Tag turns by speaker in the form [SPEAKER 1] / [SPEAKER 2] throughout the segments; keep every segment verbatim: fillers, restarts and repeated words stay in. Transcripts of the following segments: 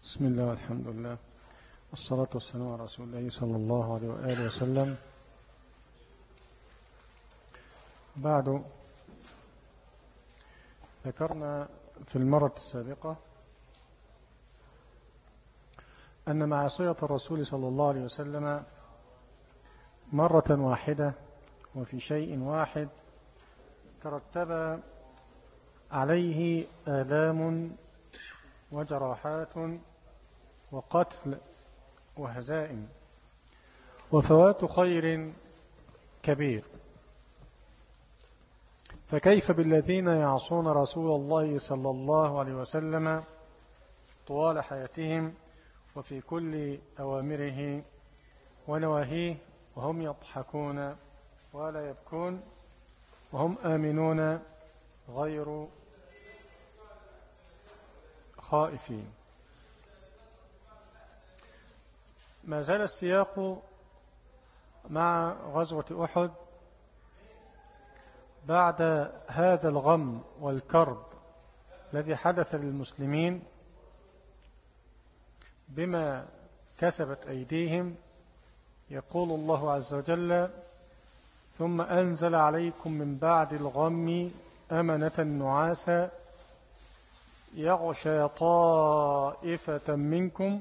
[SPEAKER 1] بسم الله والحمد لله والصلاة والسلام على رسول الله صلى الله عليه وآله وسلم. بعد ذكرنا في المرة السابقة أن معصية الرسول صلى الله عليه وسلم مرة واحدة وفي شيء واحد ترتب عليه آلام وجراحات وقتل وهزائم وفوات خير كبير، فكيف بالذين يعصون رسول الله صلى الله عليه وسلم طوال حياتهم وفي كل أوامره ونواهيه وهم يضحكون ولا يبكون وهم آمنون غير خائفين. ما زال السياق مع غزوة أحد بعد هذا الغم والكرب الذي حدث للمسلمين بما كسبت أيديهم. يقول الله عز وجل: ثم أنزل عليكم من بعد الغم أمنة نعاسا يغشى طائفة منكم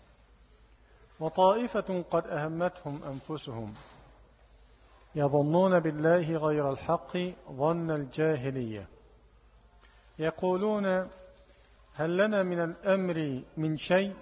[SPEAKER 1] وطائفة قد أهمتهم أنفسهم يظنون بالله غير الحق ظن الجاهلية يقولون هل لنا من الأمر من شيء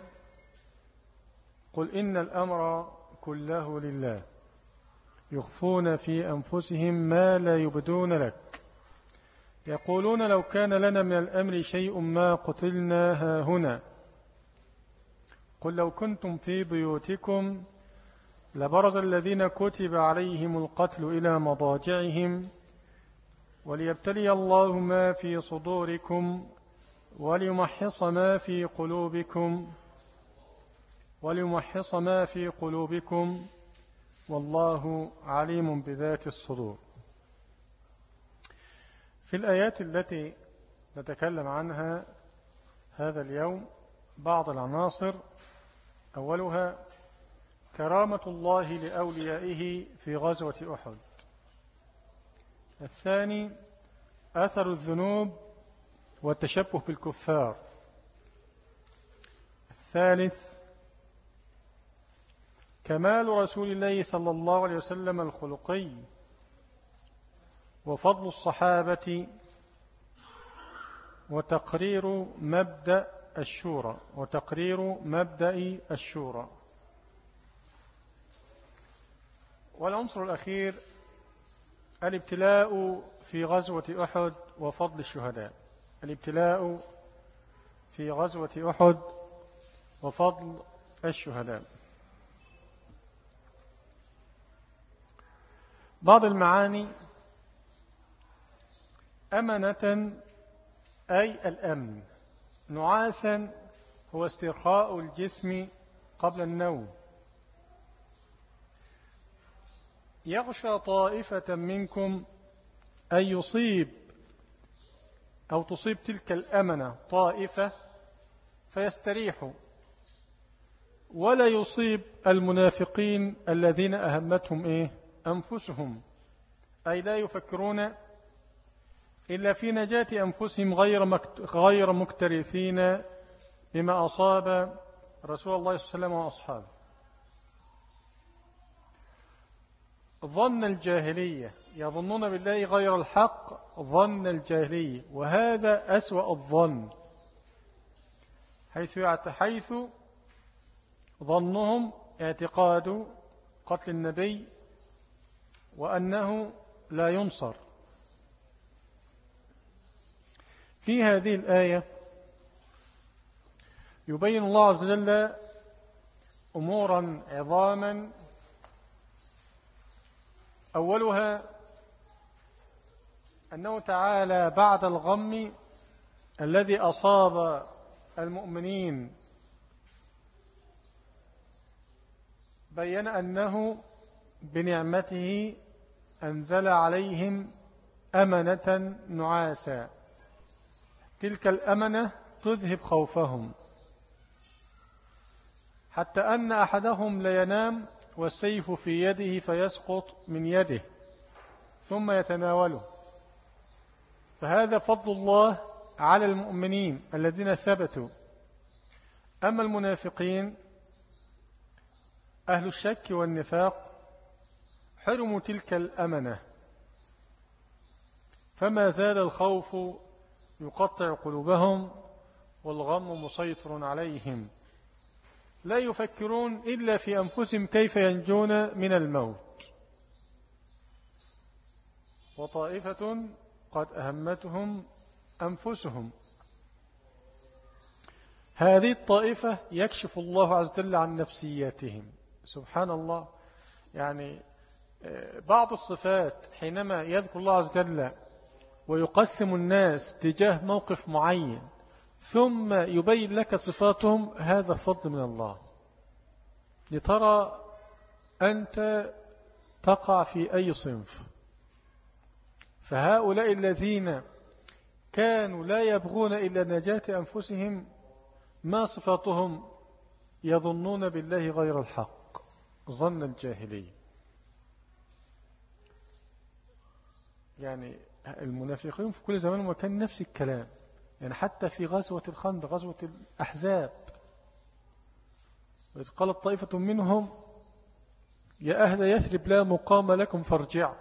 [SPEAKER 1] قل إن الأمر كله لله يخفون في أنفسهم ما لا يبدون لك يقولون لو كان لنا من الأمر شيء ما قتلنا هاهنا قل لو كنتم في بيوتكم لبرز الذين كتب عليهم القتل إلى مضاجعهم وليبتلي الله ما في صدوركم وليمحص ما في قلوبكم وليمحص ما في قلوبكم والله عليم بذات الصدور. في الآيات التي نتكلم عنها هذا اليوم بعض العناصر، أولها كرامة الله لأوليائه في غزوة أحد. الثاني أثر الذنوب والتشبه بالكفار. الثالث كمال رسول الله صلى الله عليه وسلم الخلقي وفضل الصحابة وتقرير مبدأ الشورى وتقرير مبدأ الشورى. والعنصر الأخير الابتلاء في غزوة أحد وفضل الشهداء. الابتلاء في غزوة أحد وفضل الشهداء. بعض المعاني: أمنة أي الأمن، نعاسا هو استرخاء الجسم قبل النوم، يغشى طائفة منكم أي يصيب أو تصيب تلك الأمنة طائفة فيستريحوا، ولا يصيب المنافقين الذين أهمتهم إيه؟ أنفسهم، أي لا يفكرون إلا في نجاة أنفسهم غير غير مكترثين بما أصاب رسول الله صلى الله عليه وسلم وأصحابه. ظن الجاهلية، يظنون بالله غير الحق ظن الجاهلية، وهذا أسوأ الظن، حيث حيث ظنهم اعتقاد قتل النبي وأنه لا ينصر. في هذه الآية يبين الله عز وجل أمورا عظاما، أولها أنه تعالى بعد الغم الذي أصاب المؤمنين بيّن أنه بنعمته أنزل عليهم أمنة نعاسا، تلك الأمنة تذهب خوفهم حتى أن أحدهم لينام والسيف في يده فيسقط من يده ثم يتناوله. فهذا فضل الله على المؤمنين الذين ثبتوا. أما المنافقين أهل الشك والنفاق حرموا تلك الأمنة، فما زال الخوف يقطع قلوبهم والغم مسيطر عليهم، لا يفكرون إلا في أنفسهم كيف ينجون من الموت. وطائفة قد أهمتهم أنفسهم، هذه الطائفة يكشف الله عز وجل عن نفسياتهم. سبحان الله، يعني بعض الصفات حينما يذكر الله عز وجل ويقسم الناس تجاه موقف معين ثم يبين لك صفاتهم، هذا فضل من الله لترى أنت تقع في أي صنف. فهؤلاء الذين كانوا لا يبغون إلا نجاة أنفسهم، ما صفاتهم؟ يظنون بالله غير الحق ظن الجاهلية. يعني المنافقين في كل زمان ومكان نفس الكلام، يعني حتى في غزوة الخندق غزوة الأحزاب إذ قالت طائفة منهم يا أهل يثرب لا مقام لكم فارجعوا،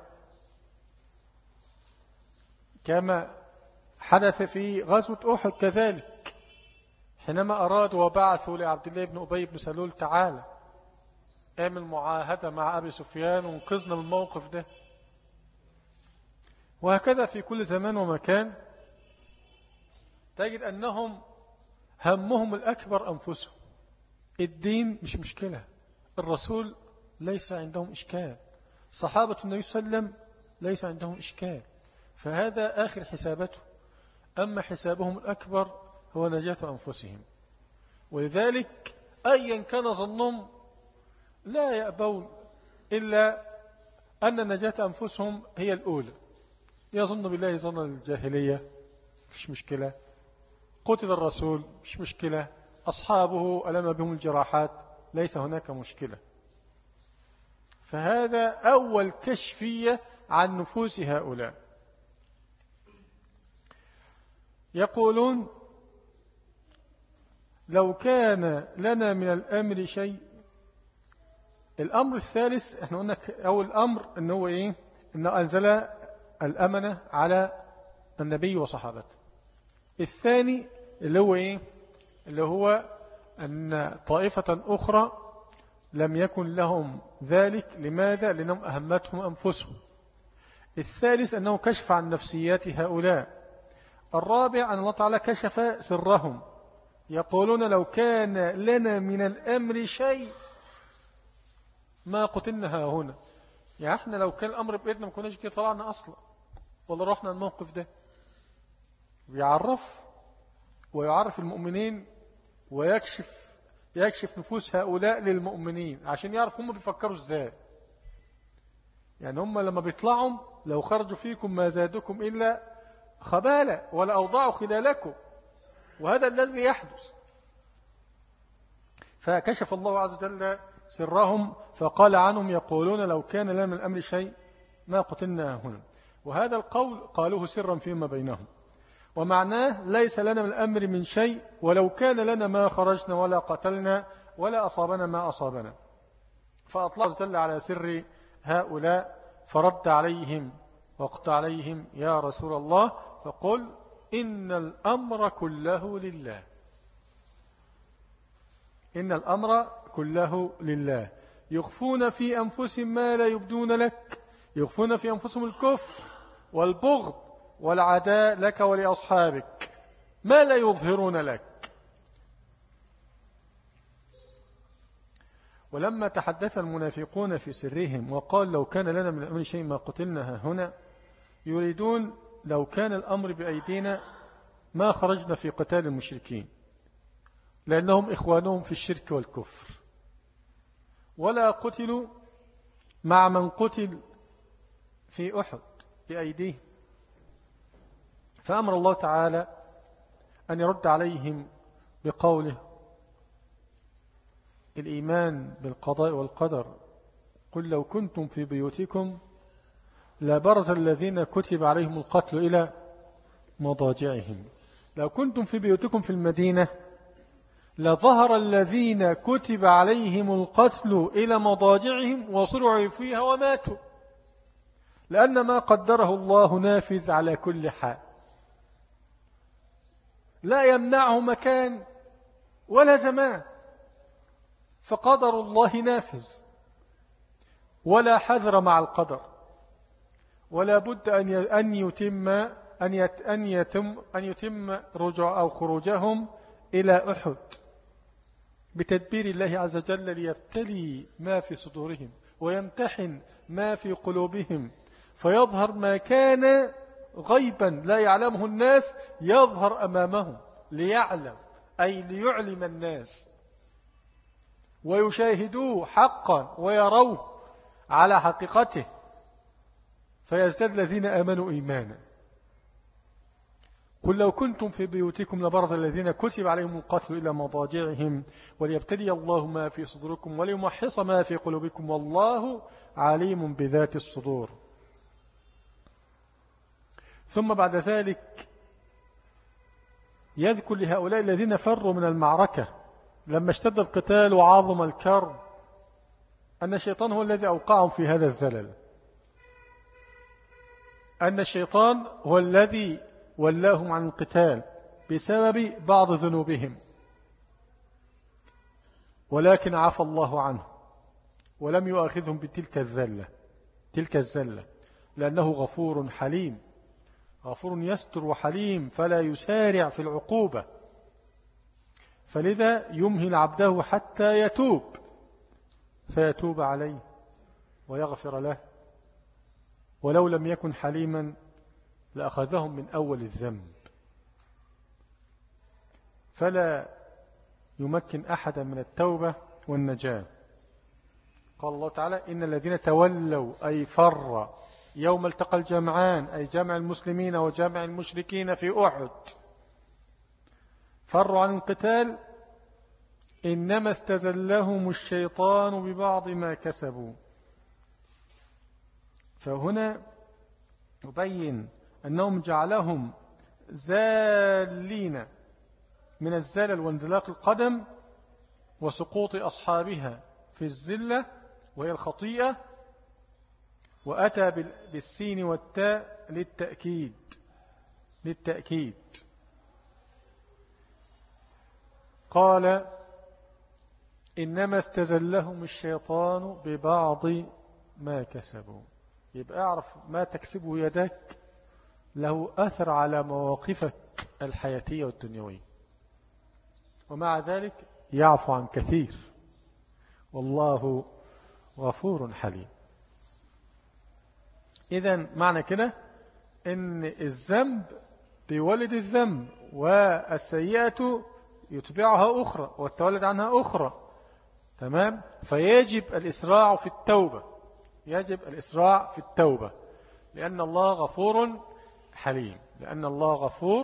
[SPEAKER 1] كما حدث في غزوة أحد كذلك حينما أرادوا وبعثوا لعبد الله بن أبي بن سلول تعالى اعمل معاهدة مع أبي سفيان وانقذنا من الموقف ده. وهكذا في كل زمان ومكان تجد أنهم همهم الأكبر أنفسهم. الدين مش مشكلة، الرسول ليس عندهم إشكال، صحابة النبي صلى الله عليه وسلم ليس عندهم إشكال، فهذا آخر حسابته. أما حسابهم الأكبر هو نجاة أنفسهم، ولذلك أيا كان ظنهم لا يأبون إلا أن نجاة أنفسهم هي الأولى. يظن بالله ظن الجاهلية، مش مشكلة، قتل الرسول مش مشكلة، أصحابه ألم بهم الجراحات ليس هناك مشكلة. فهذا أول كشفية عن نفوس هؤلاء. يقولون لو كان لنا من الأمر شيء. الأمر الثالث احنا قلنا أول أمر أنه هو إيه؟ أنه أنزل الأمنة على النبي وصحابته. الثاني اللي هو إيه؟ اللي هو أن طائفة أخرى لم يكن لهم ذلك. لماذا؟ لأنهم أهمتهم أنفسهم. الثالث أنه كشف عن نفسيات هؤلاء. الرابع أن الله تعالى كشف سرهم. يقولون لو كان لنا من الأمر شيء ما قتلنا هنا. يعني احنا لو كان الأمر بإذن ما كناش كده طلعنا أصلا ولا رحنا الموقف ده. ويعرف ويعرف المؤمنين ويكشف يكشف نفوس هؤلاء للمؤمنين عشان يعرف هم بيفكروا ازاي. يعني هم لما بيطلعوا لو خرجوا فيكم ما زادكم إلا خبالة ولا أوضعوا خلالكم، وهذا الذي يحدث. فكشف الله عز وجل سرهم فقال عنهم يقولون لو كان لنا من الأمر شيء ما قتلنا هنا. وهذا القول قالوه سرا فيما بينهم، ومعناه ليس لنا من الأمر من شيء، ولو كان لنا ما خرجنا ولا قتلنا ولا أصابنا ما أصابنا. فأطلع الله جل على سر هؤلاء فرد عليهم وقت عليهم يا رسول الله فقل إن الأمر كله لله. إن الأمر كله لله. يخفون في أنفسهم ما لا يبدون لك، يخفون في أنفسهم الكفر والبغض والعداء لك ولأصحابك ما لا يظهرون لك. ولما تحدث المنافقون في سرهم وقال لو كان لنا من الأمر شيء ما قتلنا هنا، يريدون لو كان الأمر بأيدينا ما خرجنا في قتال المشركين، لأنهم إخوانهم في الشرك والكفر، ولا قتلوا مع من قتل في أحد بأيديهم. فأمر الله تعالى أن يرد عليهم بقوله الإيمان بالقضاء والقدر قل لو كنتم في بيوتكم لبرز الذين كتب عليهم القتل إلى مضاجعهم. لو كنتم في بيوتكم في المدينة لظهر الذين كتب عليهم القتل إلى مضاجعهم وصرعوا فيها وماتوا، لأن ما قدره الله نافذ على كل حال، لا يمنعه مكان ولا زمان، فقدر الله نافذ، ولا حذر مع القدر، ولا بد أن يتم أن يتم أن يتم رجوع أو خروجهم إلى أحد بتدبير الله عز وجل ليبتلي ما في صدورهم ويمتحن ما في قلوبهم، فيظهر ما كان غيبا لا يعلمه الناس يظهر أمامهم ليعلم، أي ليعلم الناس ويشاهدوه حقا ويروه على حقيقته، فيزداد الذين آمنوا إيمانا. قل لو كنتم في بيوتكم لبرز الذين كتب عليهم القتل إلى مضاجعهم وليبتلي الله ما في صدوركم وليمحص ما في قلوبكم والله عليم بذات الصدور. ثم بعد ذلك يذكر لهؤلاء الذين فروا من المعركة لما اشتد القتال وعظم الكرب أن الشيطان هو الذي أوقعهم في هذا الزلل، أن الشيطان هو الذي ولاهم عن القتال بسبب بعض ذنوبهم، ولكن عفى الله عنه ولم يؤاخذهم بتلك الذلة تلك الزلة لأنه غفور حليم، غفور يستر وحليم فلا يسارع في العقوبة، فلذا يمهل عبده حتى يتوب فيتوب عليه ويغفر له، ولو لم يكن حليما لأخذهم من أول الذنب، فلا يمكن أحدا من التوبة والنجاة. قال الله تعالى إن الذين تولوا أي فر يوم التقى الجمعان أي جمع المسلمين وجمع المشركين في أحد فروا عن القتال إنما استزلهم الشيطان ببعض ما كسبوا. فهنا يبين أنهم جعلهم زالين من الزلل وانزلاق القدم وسقوط أصحابها في الزلة وهي الخطيئة، وأتى بالسين والتاء للتأكيد للتأكيد قال إنما استزلهم الشيطان ببعض ما كسبوا. يبقى أعرف ما تكسبه يدك له أثر على مواقفك الحياتية والدنيوية، ومع ذلك يعفو عن كثير والله غفور حليم. إذن معنى كده إن الذنب بيولد الذنب والسيئة يتبعها أخرى والتولد عنها أخرى، تمام؟ فيجب الإسراع في التوبة، يجب الإسراع في التوبة لأن الله غفور حليم، لأن الله غفور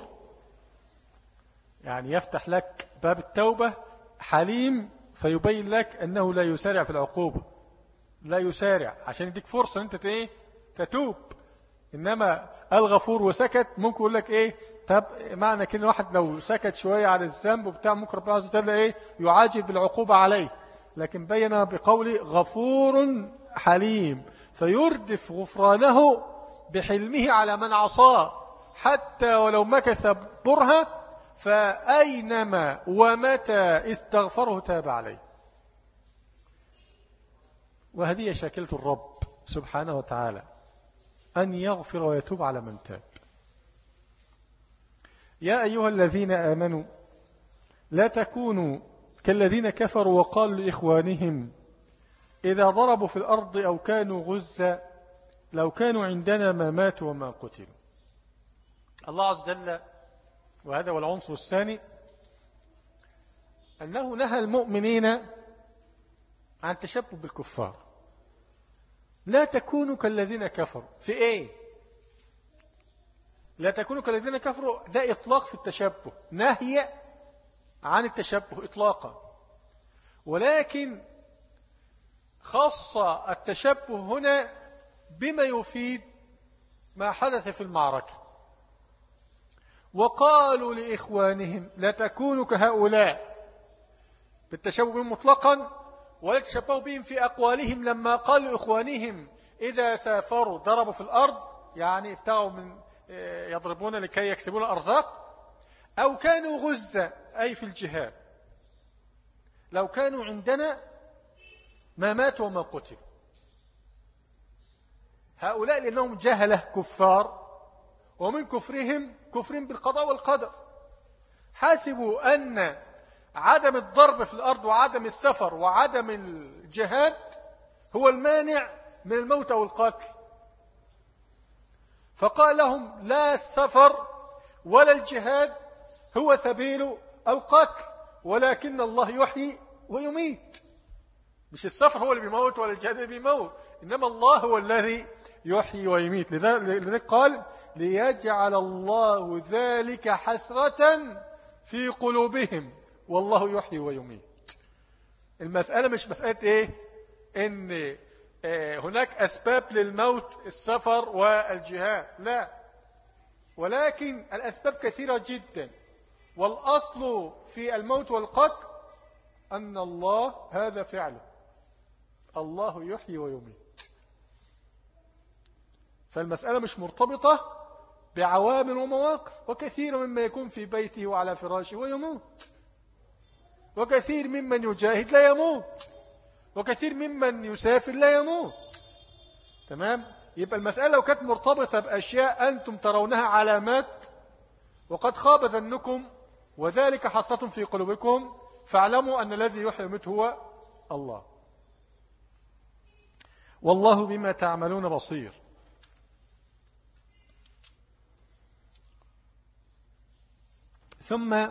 [SPEAKER 1] يعني يفتح لك باب التوبة، حليم فيبين لك أنه لا يسارع في العقوبة، لا يسارع عشان يديك فرصة أنت إيه تتوب. إنما الغفور وسكت ممكن يقول لك إيه طب معنى كده واحد لو سكت شوية على الذنب وبتاع ممكن ربنا عز وجل إيه يعاجل بالعقوبة عليه، لكن بين بقوله غفور حليم فيردف غفرانه بحلمه على من عصاه حتى ولو مكث برهة فأينما ومتى استغفره تاب عليه. وهذه شاكلة الرب سبحانه وتعالى أن يغفر ويتوب على من تاب. يا أيها الذين آمنوا لا تكونوا كالذين كفروا وقالوا لإخوانهم إذا ضربوا في الأرض أو كانوا غزا لو كانوا عندنا ما ماتوا وما قتلوا. الله عز وجل، وهذا هو العنصر الثاني، أنه نهى المؤمنين عن تشبه بالكفار. لا تكونوا كالذين كفروا في إيه؟ لا تكونوا كالذين كفروا ده إطلاق في التشبه، نهي عن التشبه إطلاقا. ولكن خص التشبه هنا بما يفيد ما حدث في المعركة. وقالوا لإخوانهم لا تكونوا كهؤلاء بالتشبه بهم مطلقا، ولا تشبهوا بهم في أقوالهم لما قالوا لإخوانهم إذا سافروا ضربوا في الأرض، يعني ابتغوا من يضربون لكي يكسبون الأرزاق، أو كانوا غزة أي في الجهاد، لو كانوا عندنا ما ماتوا وما قتلوا. هؤلاء لأنهم جهلة كفار، ومن كفرهم كفرهم بالقضاء والقدر، حاسبوا أن عدم الضرب في الأرض وعدم السفر وعدم الجهاد هو المانع من الموت أو القتل، فقال لهم لا السفر ولا الجهاد هو سبيل القتل، ولكن الله يحيي ويميت. مش السفر هو اللي بيموت ولا الجهاد اللي بيموت، إنما الله هو الذي يحيي ويميت. لذلك قال ليجعل الله ذلك حسرة في قلوبهم والله يحيي ويميت. المسألة مش مسألة إيه؟ إن هناك أسباب للموت السفر والجهاد، لا، ولكن الأسباب كثيرة جدا، والأصل في الموت والقتل أن الله هذا فعله، الله يحيي ويميت. فالمسألة مش مرتبطة بعوامل ومواقف، وكثير مما يكون في بيته وعلى فراشه ويموت، وكثير ممن يجاهد لا يموت، وكثير ممن يسافر لا يموت. تمام؟ يبقى المسألة لو كانت مرتبطة بأشياء أنتم ترونها علامات وقد خاب ظنكم وذلك حصة في قلوبكم، فاعلموا أن الذي يحيي ويميت هو الله. والله بما تعملون بصير. ثم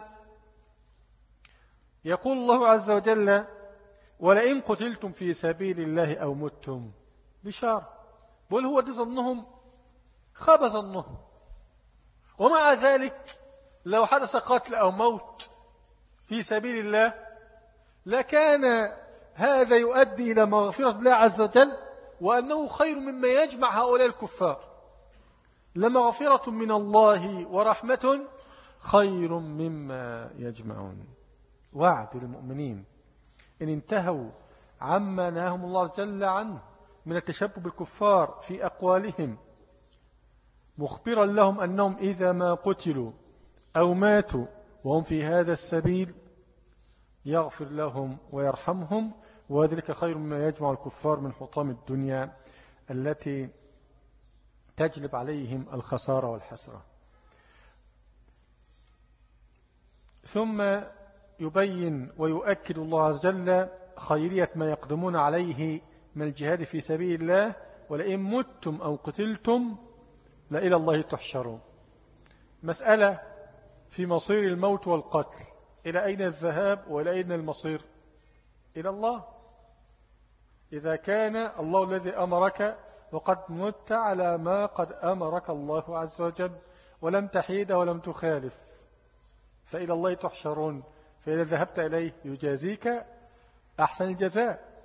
[SPEAKER 1] يقول الله عز وجل ولئن قتلتم في سبيل الله أو متم، بشار بقول هو دي ظنهم، خاب ظنهم. ومع ذلك لو حدث قتل أو موت في سبيل الله لكان هذا يؤدي إلى مغفرة الله عز وجل، وأنه خير مما يجمع هؤلاء الكفار. لمغفرة من الله ورحمة خير مما يجمعون. وعد للمؤمنين إن انتهوا عما نهاهم الله جل عنه من التشبه بالكفار في أقوالهم، مخبرا لهم أنهم إذا ما قتلوا أو ماتوا وهم في هذا السبيل يغفر لهم ويرحمهم، وذلك خير مما يجمع الكفار من حطام الدنيا التي تجلب عليهم الخسارة والحسرة. ثم يبين ويؤكد الله عز وجل خيرية ما يقدمون عليه من الجهاد في سبيل الله، ولئن متم أو قتلتم لإلى الله تحشرون. مسألة في مصير الموت والقتل، إلى أين الذهاب وإلى أين المصير؟ إلى الله. إذا كان الله الذي أمرك وقد مت على ما قد أمرك الله عز وجل ولم تحيد ولم تخالف، فإلى الله تحشرون، فإذا ذهبت إليه يجازيك أحسن الجزاء،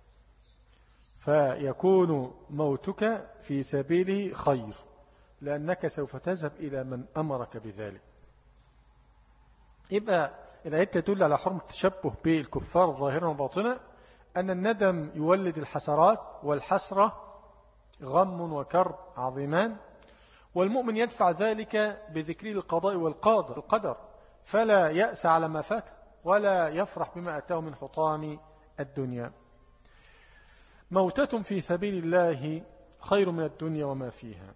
[SPEAKER 1] فيكون موتك في سبيله خير، لأنك سوف تذهب إلى من أمرك بذلك. يبقى الآية تدل على حرمة التشبه بالكفار ظاهرا وباطنا، أن الندم يولد الحسرات، والحسرة غم وكرب عظيمان، والمؤمن يدفع ذلك بذكر القضاء والقدر، فلا يأس على ما فات ولا يفرح بما أتاه من حطام الدنيا. موتة في سبيل الله خير من الدنيا وما فيها.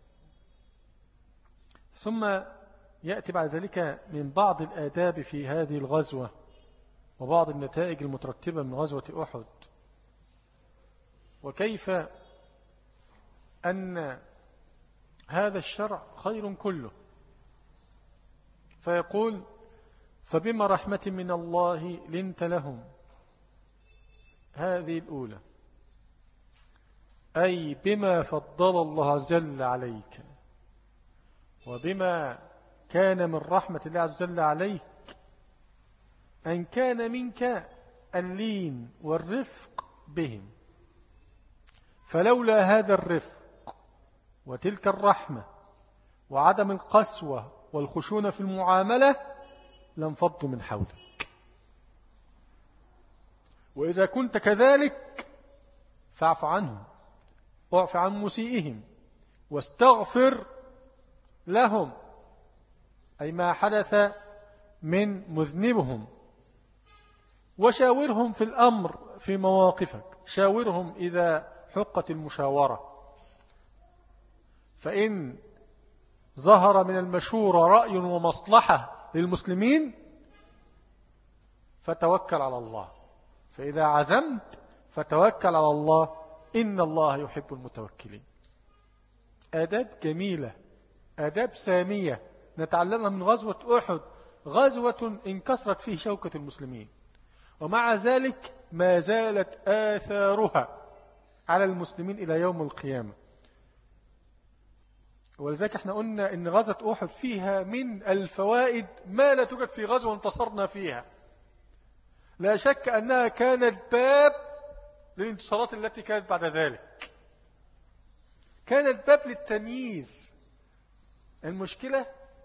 [SPEAKER 1] ثم يأتي بعد ذلك من بعض الآداب في هذه الغزوة وبعض النتائج المترتبة من غزوة أحد، وكيف أن هذا الشرع خير كله. فيقول فبما رحمة من الله لنت لهم، هذه الأولى، أي بما فضل الله عز وجل عليك وبما كان من رحمة الله عز وجل عليك أن كان منك اللين والرفق بهم، فلولا هذا الرفق وتلك الرحمة وعدم القسوة والخشونة في المعاملة لانفضوا من حولك. وإذا كنت كذلك فاعف عنهم، اعف عن مسيئهم واستغفر لهم، أي ما حدث من مذنبهم، وشاورهم في الأمر في مواقفك، شاورهم إذا حقت المشاورة، فإن ظهر من المشورة رأي ومصلحة للمسلمين فتوكل على الله، فإذا عزمت فتوكل على الله، إن الله يحب المتوكلين. آداب جميلة، آداب سامية نتعلمها من غزوة أحد، غزوة انكسرت فيه شوكة المسلمين، ومع ذلك ما زالت آثارها على المسلمين إلى يوم القيامة. ولذلك احنا قلنا إن غزوة أحد فيها من الفوائد ما لا توجد في غزوة انتصرنا فيها. لا شك أنها كانت باب للانتصارات التي كانت بعد ذلك، كانت باب للتمييز. المشكلة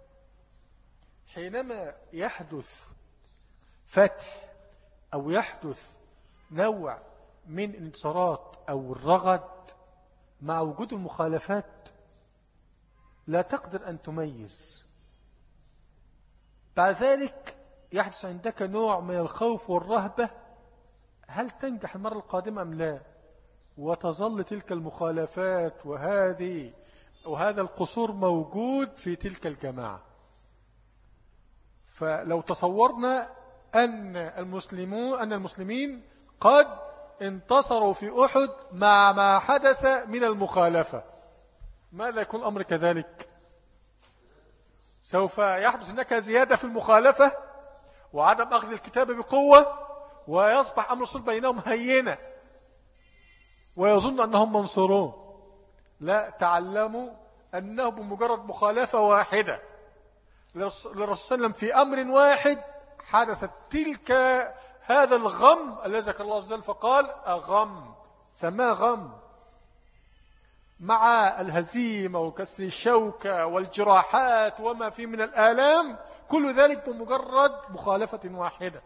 [SPEAKER 1] حينما يحدث فتح أو يحدث نوع من الانتصارات أو الرغد مع وجود المخالفات لا تقدر أن تميز. بعد ذلك يحدث عندك نوع من الخوف والرهبة، هل تنجح المرة القادمة أم لا؟ وتظل تلك المخالفات وهذه وهذا القصور موجود في تلك الجماعة. فلو تصورنا أن المسلمون أن المسلمين قد انتصروا في أحد مع ما حدث من المخالفة، ماذا يكون الأمر كذلك؟ سوف يحدث هناك زيادة في المخالفة وعدم أخذ الكتاب بقوة، ويصبح أمر الصلح بينهم هينة ويظن أنهم منصورون. لا، تعلموا أنه بمجرد مخالفة واحدة للرسول صلى الله عليه وسلم في أمر واحد حدثت تلك هذا الغم الذي ذكر الله عز وجل فقال أغم، سماه غم، مع الهزيمة وكسر الشوكة والجراحات وما فيه من الآلام، كل ذلك بمجرد مخالفة واحدة.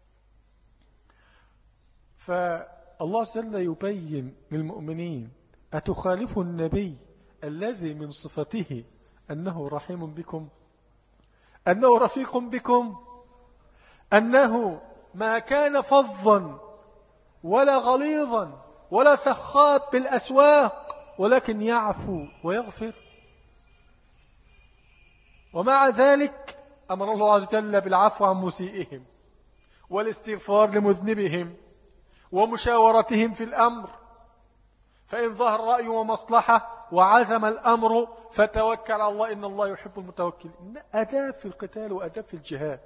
[SPEAKER 1] فالله عز وجل يبين للمؤمنين أتخالفوا النبي الذي من صفته أنه رحيم بكم، أنه رفيق بكم، أنه ما كان فظا ولا غليظا ولا سخاب بالأسواق ولكن يعفو ويغفر. ومع ذلك أمر الله عز وجل بالعفو عن مسيئهم والاستغفار لمذنبهم ومشاورتهم في الأمر، فإن ظهر رأي ومصلحة وعزم الأمر فتوكل على الله، إن الله يحب المتوكلين. أداب في القتال وأداب في الجهاد.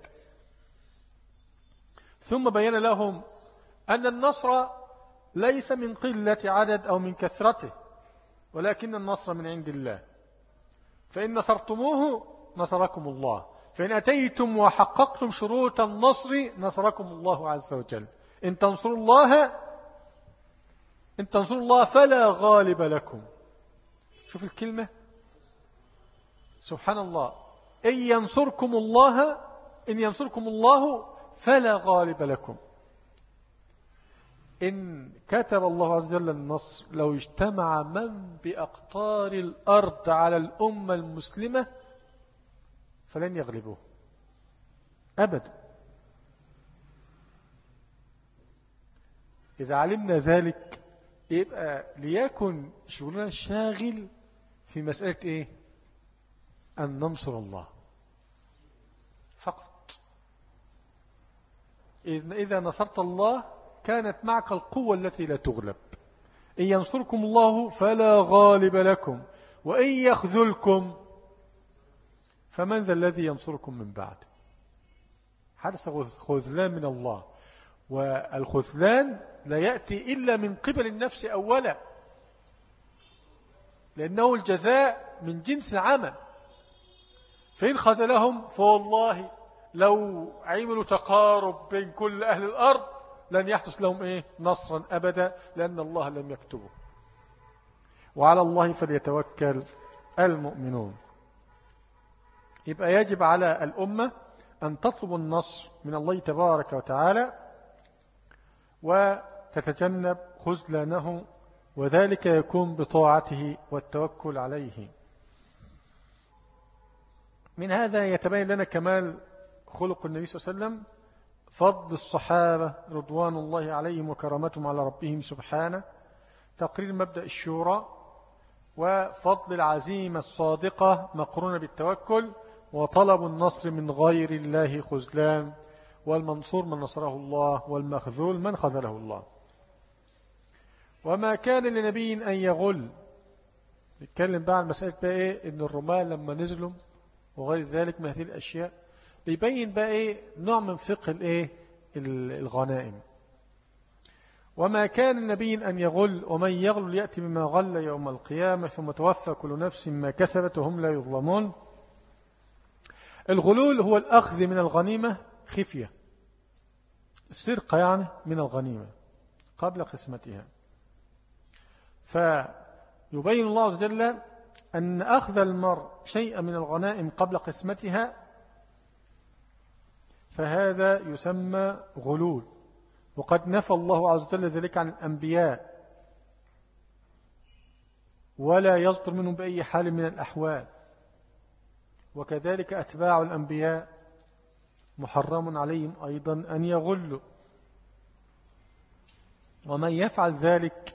[SPEAKER 1] ثم بين لهم أن النصر ليس من قلة عدد أو من كثرته، ولكن النصر من عند الله، فإن نصرتموه نصركم الله، فإن أتيتم وحققتم شروط النصر نصركم الله عز وجل. إن تنصروا الله إن تنصروا الله فلا غالب لكم. شوف الكلمة، سبحان الله، إن ينصركم الله إن ينصركم الله فلا غالب لكم. إن كتب الله عز وجل النصر لو اجتمع من بأقطار الأرض على الأمة المسلمة فلن يغلبوه أبدا. إذا علمنا ذلك يبقى ليكن شغلنا الشاغل في مسألة إيه؟ أن ننصر الله فقط. إذا نصرت الله كانت معك القوة التي لا تغلب. إن ينصركم الله فلا غالب لكم وإن يخذلكم فمن ذا الذي ينصركم من بعد. حدث خذلان من الله، والخذلان لا يأتي إلا من قبل النفس أولا، لأنه الجزاء من جنس العمل. فإن خذلهم فوالله لو عملوا تقارب بين كل أهل الأرض لن يحدث لهم إيه؟ نصرا أبدا، لأن الله لم يكتبه. وعلى الله فليتوكل المؤمنون. يبقى يجب على الأمة أن تطلب النصر من الله تبارك وتعالى وتتجنب خذلانه، وذلك يكون بطاعته والتوكل عليه. من هذا يتبين لنا كمال خلق النبي صلى الله عليه وسلم، فضل الصحابة رضوان الله عليهم وكرامتهم على ربهم سبحانه، تقرير مبدأ الشورى، وفضل العزيمة الصادقة مقرونة بالتوكل، وطلب النصر من غير الله خذلان، والمنصور من نصره الله، والمخذول من خذله الله. وما كان لنبي أن يغل. نتكلم بقى عن مسألة بقى إيه؟ إن الرماة لما نزلوا وغير ذلك من هذه الأشياء، بيبين بقى إيه؟ نوع من فقه الإيه؟ الغنائم. وما كان لنبي أن يغل، ومن يغل يأتي بما غل يوم القيامة ثم توفى كل نفس ما كسبت وهم لا يظلمون. الغلول هو الأخذ من الغنيمة خفية، السرقة يعني من الغنيمة قبل قسمتها. فيبين الله عز وجل أن أخذ المرء شيئا من الغنائم قبل قسمتها فهذا يسمى غلول، وقد نفى الله عز وجل ذلك عن الأنبياء، ولا يصدر منهم بأي حال من الأحوال. وكذلك أتباع الأنبياء محرم عليهم أيضا أن يغلوا، ومن يفعل ذلك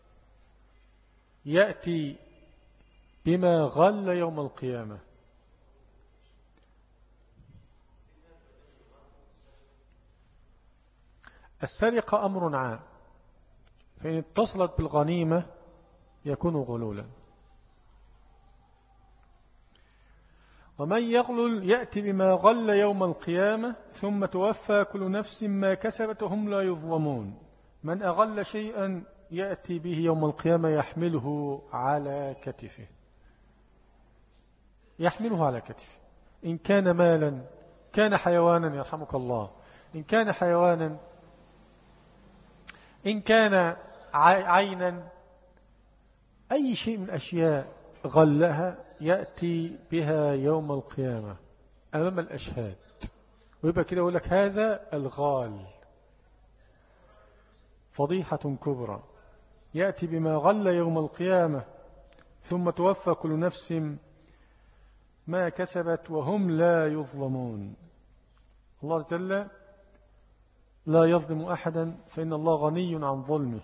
[SPEAKER 1] يأتي بما غل يوم القيامة. السرقة أمر عام، فإن اتصلت بالغنيمة يكون غلولا. ومن يغلل يأتي بما غل يوم القيامة ثم توفى كل نفس ما كسبت وهم لا يظلمون. من أغل شيئا يأتي به يوم القيامة يحمله على كتفه، يحمله على كتفه، إن كان مالا، كان حيوانا يرحمك الله، إن كان حيوانا، إن كان عينا، أي شيء من أشياء غلها يأتي بها يوم القيامة أمام الأشهاد، ويبقى كده يقول لك هذا الغال، فضيحة كبرى. يأتي بما غل يوم القيامة ثم توفى كل نفس ما كسبت وهم لا يظلمون. الله جل لا يظلم أحدا، فإن الله غني عن ظلمه.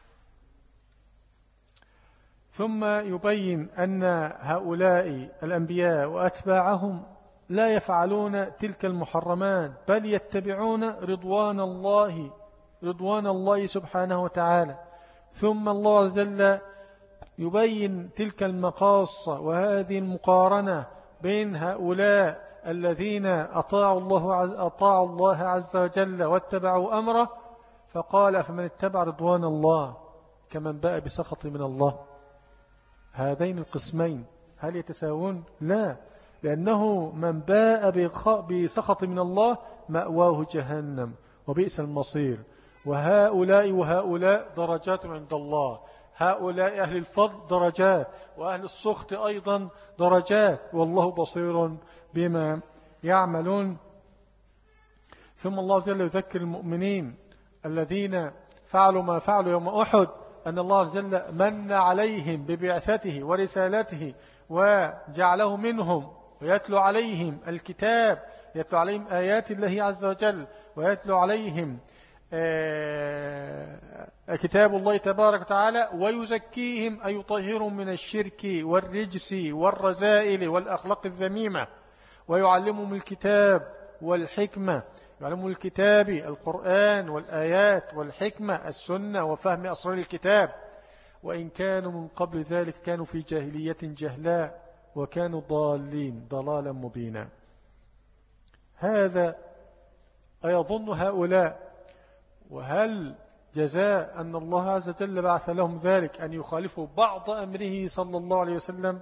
[SPEAKER 1] ثم يبين أن هؤلاء الأنبياء وأتباعهم لا يفعلون تلك المحرمات، بل يتبعون رضوان الله رضوان الله سبحانه وتعالى. ثم الله عز وجل يبين تلك المقاصة وهذه المقارنة بين هؤلاء الذين أطاعوا الله عز, أطاعوا الله عز وجل واتبعوا أمره، فقال فمن اتبع رضوان الله كمن باء بسخط من الله. هذين القسمين هل يتساوون؟ لا، لأنه من باء بسخط من الله مأواه جهنم وبئس المصير. وهؤلاء وهؤلاء درجات عند الله، هؤلاء أهل الفضل درجات، وأهل السخط أيضا درجات، والله بصير بما يعملون. ثم الله جل يذكر المؤمنين الذين فعلوا ما فعلوا يوم أحد أن الله عز وجل من عليهم ببعثته ورسالته وجعله منهم، ويتلو عليهم الكتاب، يتلو عليهم آيات الله عز وجل، ويتلو عليهم كتاب الله تبارك وتعالى، ويزكيهم أي يطهرهم من الشرك والرجس والرذائل والأخلاق الذميمة، ويعلمهم الكتاب والحكمة، يعلمهم الكتاب القرآن والآيات والحكمة السنة وفهم أسرار الكتاب. وإن كانوا من قبل ذلك كانوا في جاهلية جهلاء وكانوا ضالين ضلالا مبينا. هذا أيظن هؤلاء، وهل جزاء أن الله عز وجل بعث لهم ذلك أن يخالفوا بعض أمره صلى الله عليه وسلم،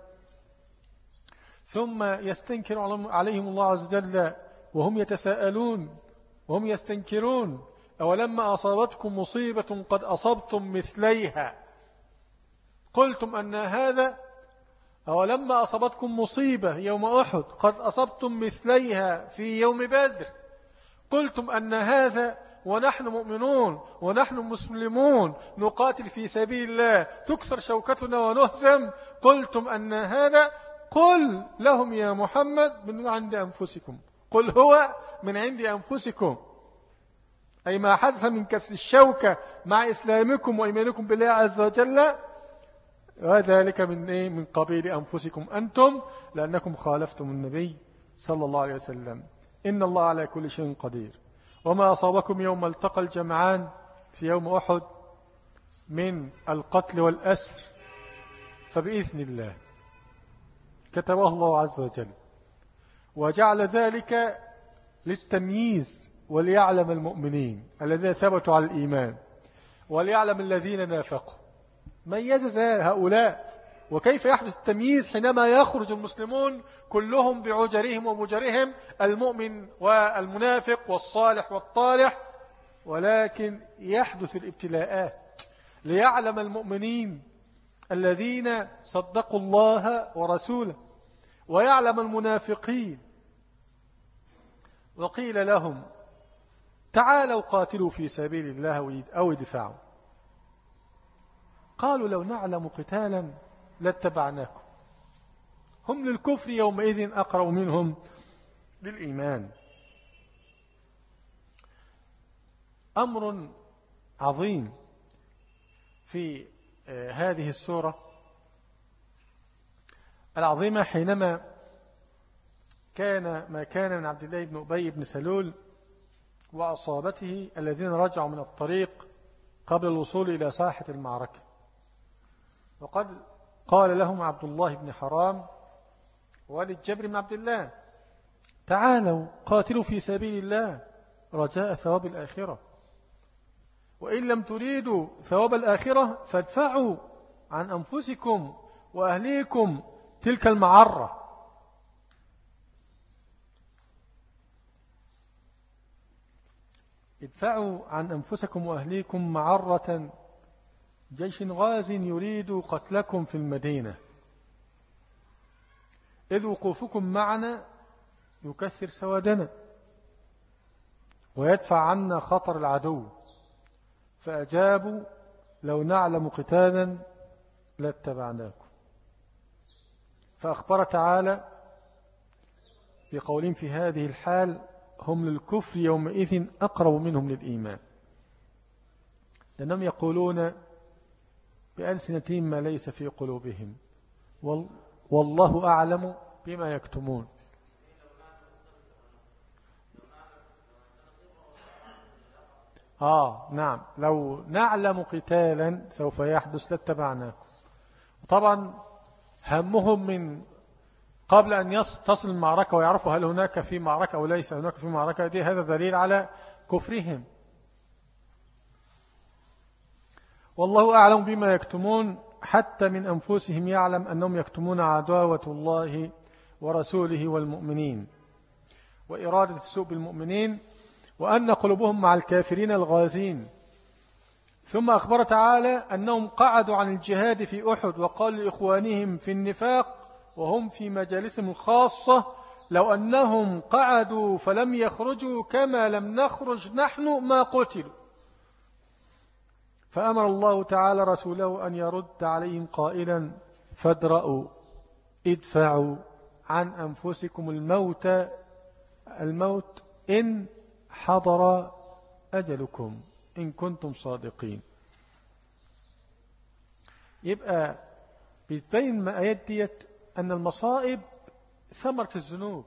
[SPEAKER 1] ثم يستنكر عليهم الله عز وجل وهم يتساءلون وهم يستنكرون أولما أصابتكم مصيبة قد أصبتم مثليها قلتم أن هذا أولما أصابتكم مصيبة يوم أحد قد أصبتم مثليها في يوم بدر قلتم أن هذا ونحن مؤمنون ونحن مسلمون نقاتل في سبيل الله تكسر شوكتنا ونهزم قلتم أن هذا قل لهم يا محمد من عند أنفسكم قل هو من عند أنفسكم أي ما حدث من كسر الشوكة مع إسلامكم وإيمانكم بالله عز وجل وذلك من إيه؟ من قبيل أنفسكم أنتم لأنكم خالفتم النبي صلى الله عليه وسلم إن الله على كل شيء قدير وما أصابكم يوم التقى الجمعان في يوم أحد من القتل والأسر فبإذن الله كتبه الله عز وجل وجعل ذلك للتمييز وليعلم المؤمنين الذين ثبتوا على الإيمان وليعلم الذين نافقوا ميز هؤلاء وكيف يحدث التمييز حينما يخرج المسلمون كلهم بعجرهم ومجرهم المؤمن والمنافق والصالح والطالح ولكن يحدث الابتلاءات ليعلم المؤمنين الذين صدقوا الله ورسوله ويعلم المنافقين وقيل لهم تعالوا قاتلوا في سبيل الله أو ادفعوا قالوا لو نعلم قتالا لاتبعناكم هم للكفر يومئذ أقرب منهم للإيمان أمر عظيم في هذه السورة العظيمة حينما كان ما كان من عبد الله بن أبي بن سلول وأصابته الذين رجعوا من الطريق قبل الوصول إلى ساحة المعركة وقد قال لهم عبد الله بن حرام والد جابر بن عبد الله تعالوا قاتلوا في سبيل الله رجاء ثواب الآخرة وإن لم تريدوا ثواب الآخرة فادفعوا عن أنفسكم وأهليكم تلك المعرة ادفعوا عن أنفسكم وأهليكم معرة جيش غاز يريد قتلكم في المدينة إذ وقوفكم معنا يكثر سوادنا ويدفع عنا خطر العدو فأجابوا لو نعلم قتالا لاتبعناكم فأخبر تعالى بقولهم في هذه الحال هم للكفر يومئذ أقرب منهم للإيمان لأنهم يقولون بألسنتهم ما ليس في قلوبهم والله أعلم بما يكتمون آه نعم لو نعلم قتالا سوف يحدث لاتبعناكم طبعا همهم من قبل أن تصل المعركة ويعرفوا هل هناك في معركة أو ليس هناك في معركة دي هذا دليل على كفرهم والله أعلم بما يكتمون حتى من أنفسهم يعلم أنهم يكتمون عداوة الله ورسوله والمؤمنين وإرادة السوء بالمؤمنين وأن قلوبهم مع الكافرين الغازين ثم أخبر تعالى أنهم قعدوا عن الجهاد في أحد وقال لإخوانهم في النفاق وهم في مجالسهم الخاصة لو أنهم قعدوا فلم يخرجوا كما لم نخرج نحن ما قتلوا فأمر الله تعالى رسوله أن يرد عليهم قائلا فادرأوا ادفعوا عن أنفسكم الموت الموت إن حضر أجلكم إن كنتم صادقين يبقى بتبين ما آيات ديت أن المصائب ثمرة الذنوب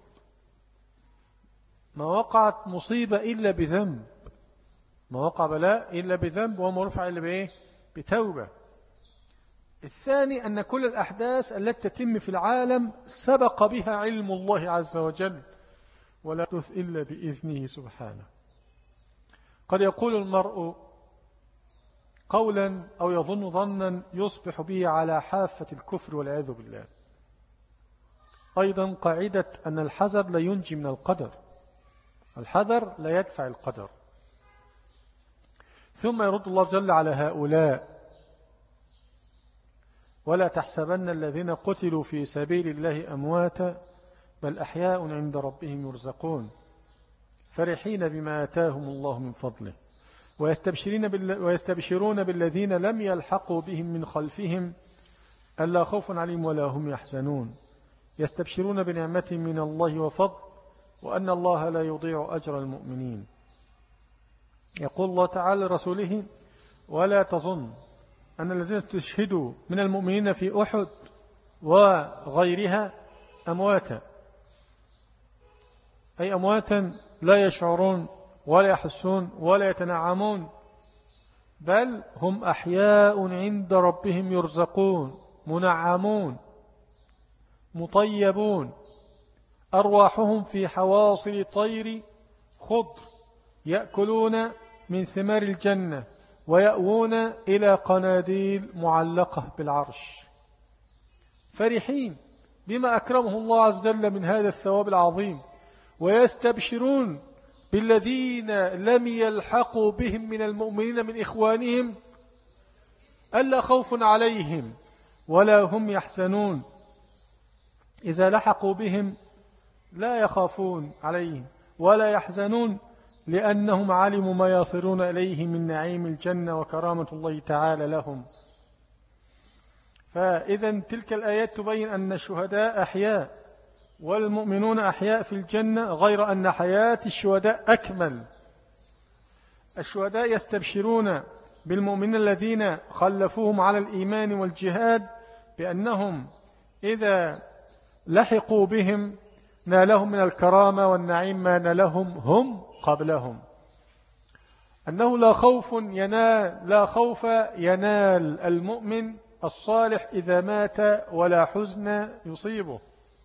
[SPEAKER 1] ما وقعت مصيبة إلا بذنب ما وقع بلاء إلا بذنب وما رفع إلا بإيه بتوبة الثاني أن كل الأحداث التي تتم في العالم سبق بها علم الله عز وجل ولا تحدث إلا بإذنه سبحانه قد يقول المرء قولا أو يظن ظنا يصبح به على حافة الكفر والعياذ بالله أيضا قاعدة أن الحذر لا ينجي من القدر الحذر لا يدفع القدر ثم يرد الله جل على هؤلاء: ولا تحسبن الذين قتلوا في سبيل الله أمواتا بل أحياء عند ربهم يرزقون فرحين بما آتاهم الله من فضله ويستبشرون بالذين لم يلحقوا بهم من خلفهم ألا خوف عليهم ولا هم يحزنون يستبشرون بنعمة من الله وفضل وأن الله لا يضيع أجر المؤمنين. يقول الله تعالى لرسوله: ولا تظن أن الذين تشهدوا من المؤمنين في أحد وغيرها أمواتا، أي أمواتا لا يشعرون ولا يحسون ولا يتنعمون، بل هم أحياء عند ربهم يرزقون منعمون مطيبون أرواحهم في حواصل طير خضر يأكلون من ثمار الجنة ويأوون إلى قناديل معلقة بالعرش فرحين بما أكرمه الله عز وجل من هذا الثواب العظيم ويستبشرون بالذين لم يلحقوا بهم من المؤمنين من إخوانهم ألا خوف عليهم ولا هم يحزنون. إذا لحقوا بهم لا يخافون عليهم ولا يحزنون لأنهم علموا ما يصلون إليه من نعيم الجنة وكرامة الله تعالى لهم. فإذا تلك الآيات تبين أن الشهداء أحياء والمؤمنون أحياء في الجنة، غير أن حياة الشهداء أكمل. الشهداء يستبشرون بالمؤمنين الذين خلفوهم على الإيمان والجهاد بأنهم إذا لحقوا بهم نالهم من الكرامة والنعيم ما نالهم هم قبلهم، أنه لا خوف ينال لا خوف ينال المؤمن الصالح إذا مات ولا حزن يصيبه.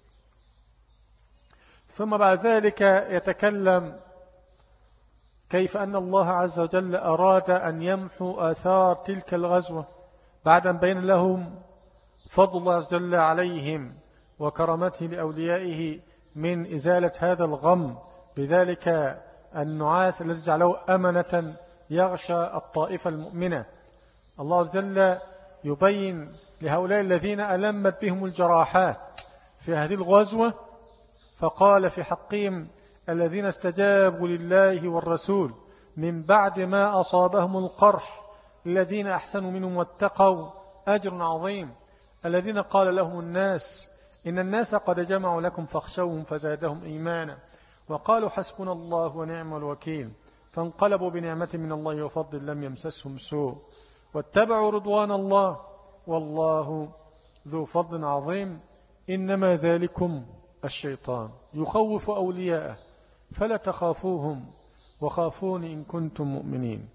[SPEAKER 1] ثم بعد ذلك يتكلم كيف أن الله عز وجل أراد أن يمحو آثار تلك الغزوة بعد أن بين لهم فضل الله عز وجل عليهم وكرامته لأوليائه من إزالة هذا الغم بذلك النعاس الذي جعله أمنة يغشى الطائفة المؤمنة. الله عز وجل يبين لهؤلاء الذين ألمت بهم الجراحات في هذه الغزوة فقال في حقهم: الذين استجابوا لله والرسول من بعد ما أصابهم القرح الذين أحسنوا منهم واتقوا أجر عظيم. الذين قال لهم الناس إن الناس قد جمعوا لكم فاخشوهم فزادهم إيمانا وقالوا حسبنا الله ونعم الوكيل فانقلبوا بنعمة من الله وفضل لم يمسسهم سوء واتبعوا رضوان الله والله ذو فضل عظيم. إنما ذلكم الشيطان يخوف أولياءه فلا تخافوهم وخافون إن كنتم مؤمنين.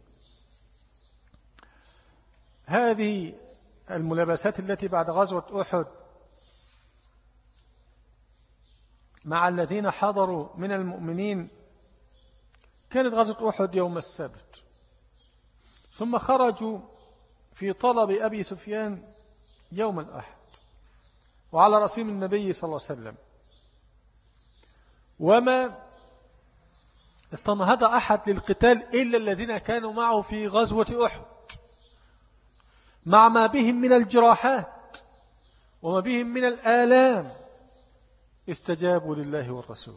[SPEAKER 1] هذه الملابسات التي بعد غزوة أحد مع الذين حضروا من المؤمنين كانت غزوة أحد يوم السبت، ثم خرجوا في طلب أبي سفيان يوم الأحد وعلى رأسهم النبي صلى الله عليه وسلم، وما استنهض أحد للقتال إلا الذين كانوا معه في غزوة أحد مع ما بهم من الجراحات وما بهم من الآلام استجابوا لله والرسول.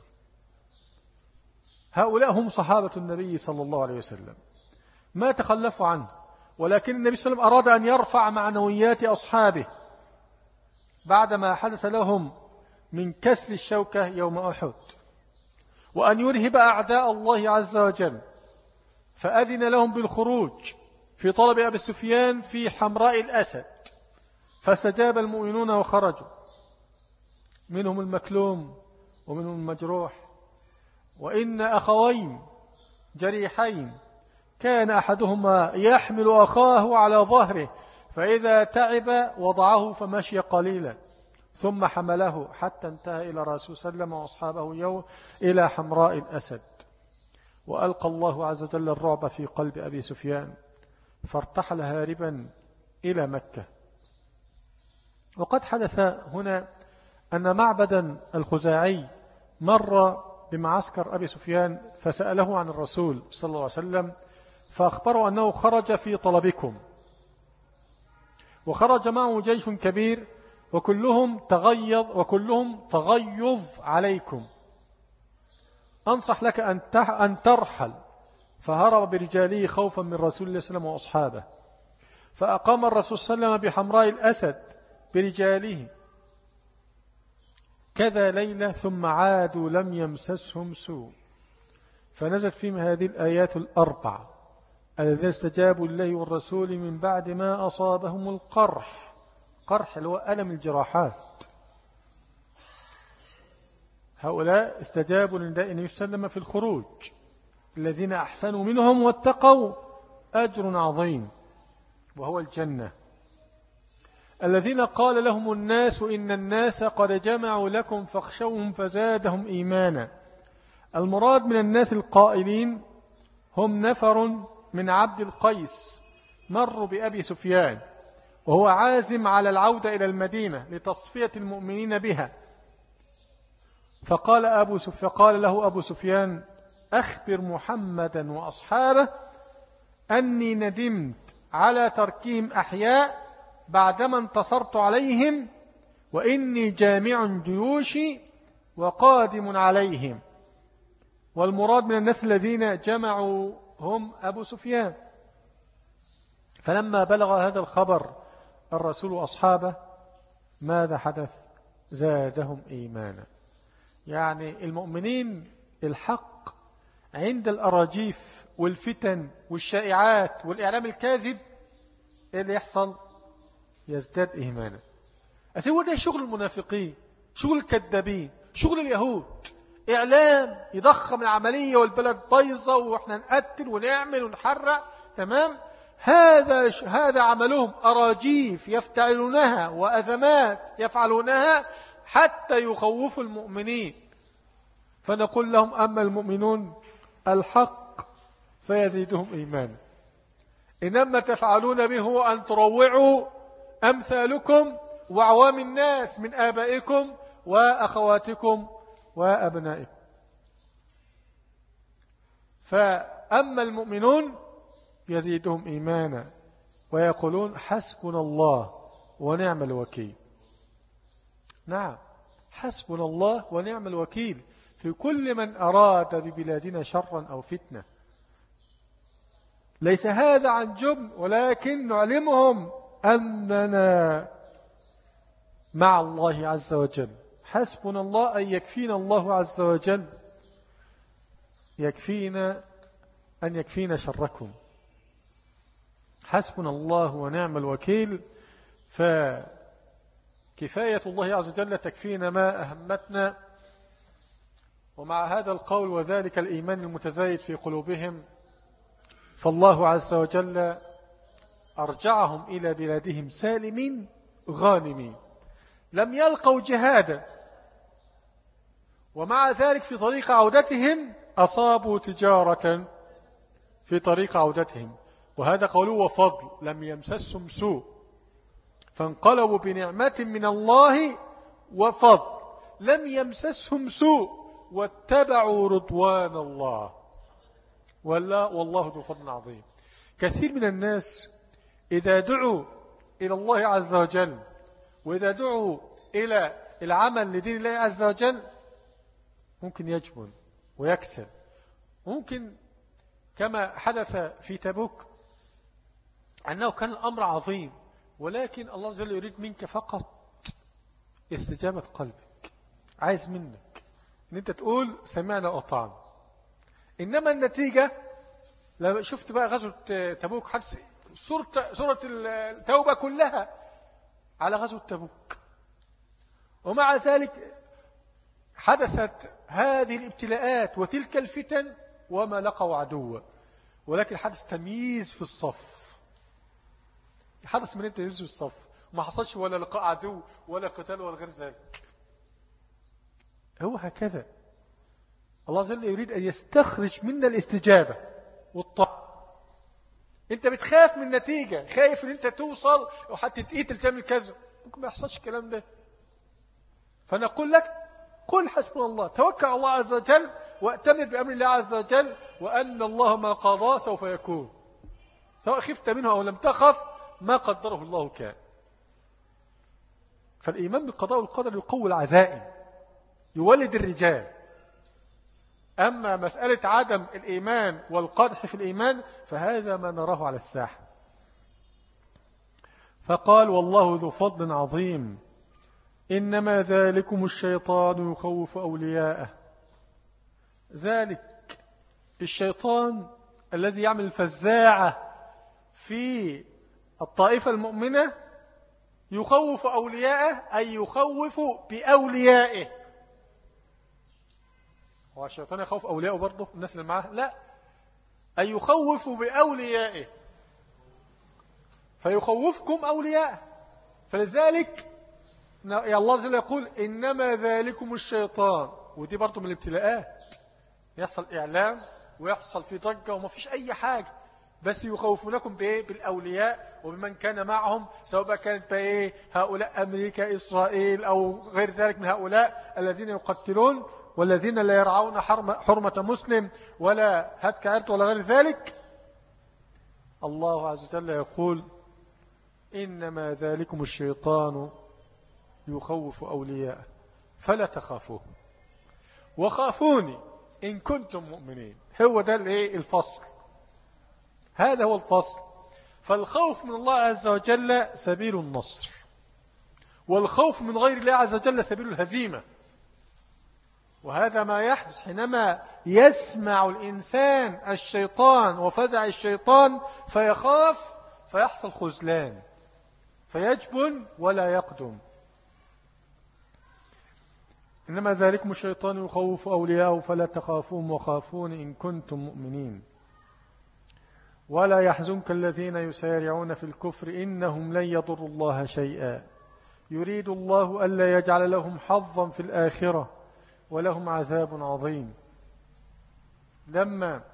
[SPEAKER 1] هؤلاء هم صحابة النبي صلى الله عليه وسلم ما تخلفوا عنه، ولكن النبي صلى الله عليه وسلم أراد أن يرفع معنويات أصحابه بعدما حدث لهم من كسر الشوكة يوم أحد وأن يرهب أعداء الله عز وجل، فأذن لهم بالخروج في طلب أبي سفيان في حمراء الأسد، فاستجاب المؤمنون وخرجوا، منهم المكلوم ومنهم المجروح. وإن أخوين جريحين كان أحدهما يحمل أخاه على ظهره فإذا تعب وضعه فمشي قليلا ثم حمله حتى انتهى إلى رسول صلى الله عليه وسلم وأصحابه يوم إلى حمراء الأسد. وألقى الله عز وجل الرعب في قلب أبي سفيان فارتحل هاربا إلى مكة. وقد حدث هنا أن معبدا الخزاعي مر بمعسكر أبي سفيان فسأله عن الرسول صلى الله عليه وسلم فأخبروا أنه خرج في طلبكم، وخرج معه جيش كبير وكلهم تغيظ وكلهم تغيظ عليكم، أنصح لك أن ترحل. فهرب برجاله خوفا من رسول الله صلى الله عليه وسلم وأصحابه، فأقام الرسول صلى الله عليه وسلم بحمراء الأسد برجاله كذا ليلة، ثم عادوا لم يمسسهم سوء. فنزلت فيهم هذه الآيات الأربع: الذين استجابوا لله والرسول من بعد ما أصابهم القرح. قرح اللي هو ألم الجراحات. هؤلاء استجابوا لنداء النبي صلى الله عليه وسلم في الخروج، الذين أحسنوا منهم واتقوا أجر عظيم وهو الجنة. الذين قال لهم الناس إن الناس قد جمعوا لكم فاخشوهم فزادهم إيمانا. المراد من الناس القائلين هم نفر من عبد القيس مروا بأبي سفيان وهو عازم على العودة إلى المدينة لتصفية المؤمنين بها، فقال, أبو فقال له أبو سفيان: أخبر محمدا وأصحابه أني ندمت على تركهم أحياء بعدما انتصرت عليهم، وإني جامع جيوشي وقادم عليهم. والمراد من الناس الذين جمعوا هم أبو سفيان. فلما بلغ هذا الخبر الرسول وأصحابه ماذا حدث؟ زادهم إيمانا. يعني المؤمنين الحق عند الأراجيف والفتن والشائعات والإعلام الكاذب إيه اللي يحصل؟ يزداد إيمانا. أسيبه ده شغل المنافقين، شغل الكذابين، شغل اليهود. إعلام يضخم العملية والبلد بايظة وإحنا نقتل ونعمل ونحرق. تمام؟ هذا هذا عملهم، أراجيف يفتعلونها وأزمات يفعلونها حتى يخوفوا المؤمنين. فنقول لهم: أما المؤمنون الحق فيزيدهم إيمانا. إنما تفعلون به هو أن تروعوا أمثالكم وعوام الناس من آبائكم وأخواتكم وأبنائكم. فأما المؤمنون يزيدهم إيمانا ويقولون: حسبنا الله ونعم الوكيل. نعم، حسبنا الله ونعم الوكيل في كل من أراد ببلادنا شرا أو فتنة. ليس هذا عن جبن، ولكن نعلمهم أننا مع الله عز وجل. حسبنا الله أن يكفينا الله عز وجل، يكفينا أن يكفينا شركم. حسبنا الله ونعم الوكيل، فكفاية الله عز وجل تكفينا ما أهمتنا. ومع هذا القول وذلك الإيمان المتزايد في قلوبهم، فالله عز وجل أرجعهم إلى بلادهم سالمين غانمين، لم يلقوا جهادا، ومع ذلك في طريق عودتهم أصابوا تجارة في طريق عودتهم. وهذا قوله وفضل، لم يمسسهم سوء، فانقلبوا بنعمة من الله وفضل، لم يمسسهم سوء واتبعوا رضوان الله، والله ذو فضل عظيم. كثير من الناس إذا دعوا إلى الله عز وجل، وإذا دعوا إلى العمل لدين الله عز وجل، ممكن يجبن ويكسل، ممكن كما حدث في تبوك أنه كان الأمر عظيم، ولكن الله عز وجل يريد منك فقط استجابة قلبك. عايز منك أن أنت تقول سمعنا وأطعنا. إنما النتيجة، لما شفت بقى غزوة تبوك، حدث سورة, سورة التوبة كلها على غزوة تبوك، ومع ذلك حدثت هذه الابتلاءات وتلك الفتن وما لقوا عدوا، ولكن حدث تمييز في الصف. حدث من التمييز في الصف، وما حصلش ولا لقاء عدو ولا قتال ولا غير ذلك. هو هكذا الله عز وجل يريد أن يستخرج منا الاستجابة والطاعة. أنت بتخاف من النتيجة، خايف أن أنت توصل وحتى تقيتل تعمل كذا، ممكن ما يحصلش الكلام ده. فنقول لك: قل حسبنا الله، توكل على الله عز وجل، وأتمر بأمر الله عز وجل، وأن الله ما قضى سوف يكون. سواء خفت منه أو لم تخف ما قدره الله كان. فالإيمان بالقضاء والقدر يقوي العزائم، يولد الرجال. أما مسألة عدم الإيمان والقدح في الإيمان فهذا ما نراه على الساحة. فقال والله ذو فضل عظيم إنما ذلكم الشيطان يخوف أولياءه. ذلك الشيطان الذي يعمل الفزاعة في الطائفة المؤمنة يخوف أولياءه، أي يخوف بأوليائه. هو الشيطان يخوف أوليائه برضه الناس اللي معاه؟ لا، أي يخوف بأوليائه، فيخوفكم أولياءه. فلذلك يا الله جل يقول إنما ذلكم الشيطان، ودي برضه من الابتلاءات. يحصل إعلام ويحصل في ضجة وما فيش أي حاجة، بس يخوفونكم بإيه؟ بالأولياء وبمن كان معهم، سواء كانت بإيه هؤلاء أمريكا إسرائيل أو غير ذلك من هؤلاء الذين يقتلون والذين لا يرعون حرمة مسلم ولا هتك عرض ولا غير ذلك. الله عز وجل يقول إنما ذلكم الشيطان يخوف أولياءه فلا تخافوه وخافوني إن كنتم مؤمنين. هو ده الفصل، هذا هو الفصل. فالخوف من الله عز وجل سبيل النصر، والخوف من غير الله عز وجل سبيل الهزيمة. وهذا ما يحدث حينما يسمع الإنسان الشيطان وفزع الشيطان فيخاف فيحصل خذلان فيجبن ولا يقدم. إنما ذلكم الشيطان يخوف أولياءه فلا تخافون وخافون إن كنتم مؤمنين. ولا يحزنك الذين يسارعون في الكفر إنهم لن يضروا الله شيئا يريد الله ألا يجعل لهم حظا في الآخرة ولهم عذاب عظيم. لما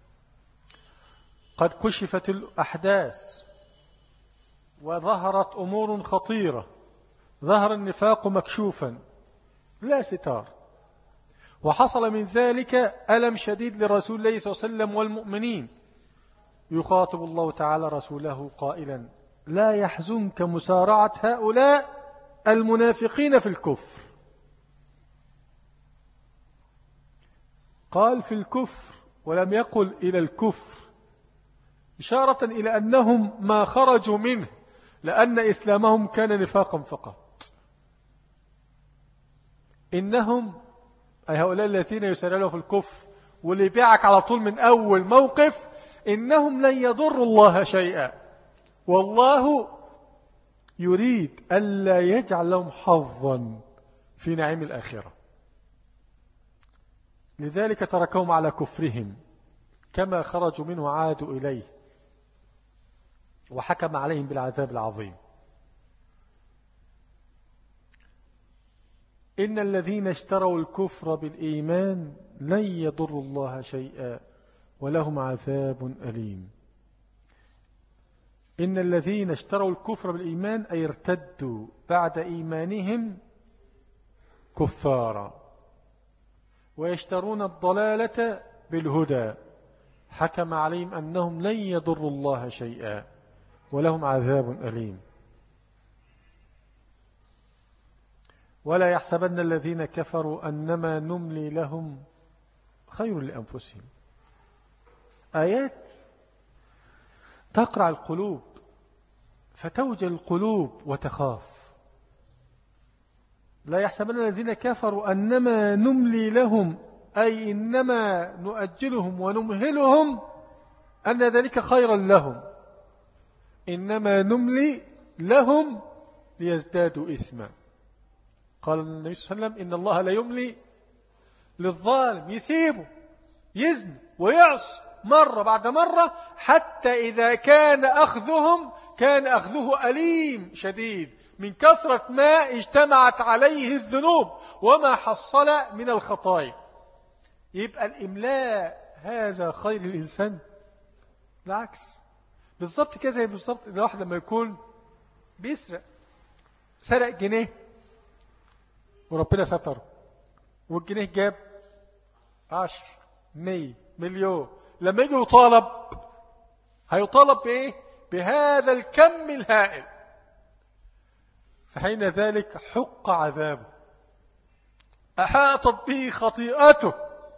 [SPEAKER 1] قد كشفت الأحداث وظهرت أمور خطيرة، ظهر النفاق مكشوفا لا ستار، وحصل من ذلك ألم شديد لرسول الله صلى الله عليه وسلم والمؤمنين، يخاطب الله تعالى رسوله قائلا لا يحزنك مسارعة هؤلاء المنافقين في الكفر. قال في الكفر ولم يقل إلى الكفر، إشارة إلى أنهم ما خرجوا منه، لأن إسلامهم كان نفاقا فقط. إنهم أي هؤلاء الذين يسارعون في الكفر واللي يبيعك على طول من أول موقف، إنهم لن يضروا الله شيئا، والله يريد ألا يجعل لهم حظا في نعيم الآخرة. لذلك تركهم على كفرهم، كما خرجوا منه عادوا إليه، وحكم عليهم بالعذاب العظيم. إن الذين اشتروا الكفر بالإيمان لن يضروا الله شيئا ولهم عذاب أليم. إن الذين اشتروا الكفر بالإيمان أي ارتدوا بعد إيمانهم كفارا، ويشترون الضلالة بالهدى، حكم عليهم أنهم لن يضروا الله شيئا ولهم عذاب أليم. ولا يحسبن الذين كفروا أنما نملي لهم خير لأنفسهم. آيات تقرع القلوب فتوجل القلوب وتخاف. لا يحسبن الذين كفروا أنما نملي لهم أي إنما نؤجلهم ونمهلهم أن ذلك خيرا لهم، إنما نملي لهم ليزدادوا إثما. قال النبي صلى الله عليه وسلم إن الله لا يملي للظالم، يسيبه يزن ويعص مرة بعد مرة، حتى إذا كان أخذهم كان أخذه أليم شديد من كثرة ما اجتمعت عليه الذنوب وما حصل من الخطايا. يبقى الإملاء هذا خير الإنسان؟ بالعكس، بالضبط كذا. بالضبط الواحد لما يكون بيسرق، سرق جنيه وربنا ستره، والجنيه جاب عشر مية مليون، لما يجي يطالب هيطالب بإيه؟ بهذا الكم الهائل، فحين ذلك حق عذابه، أحاطت به خطيئته.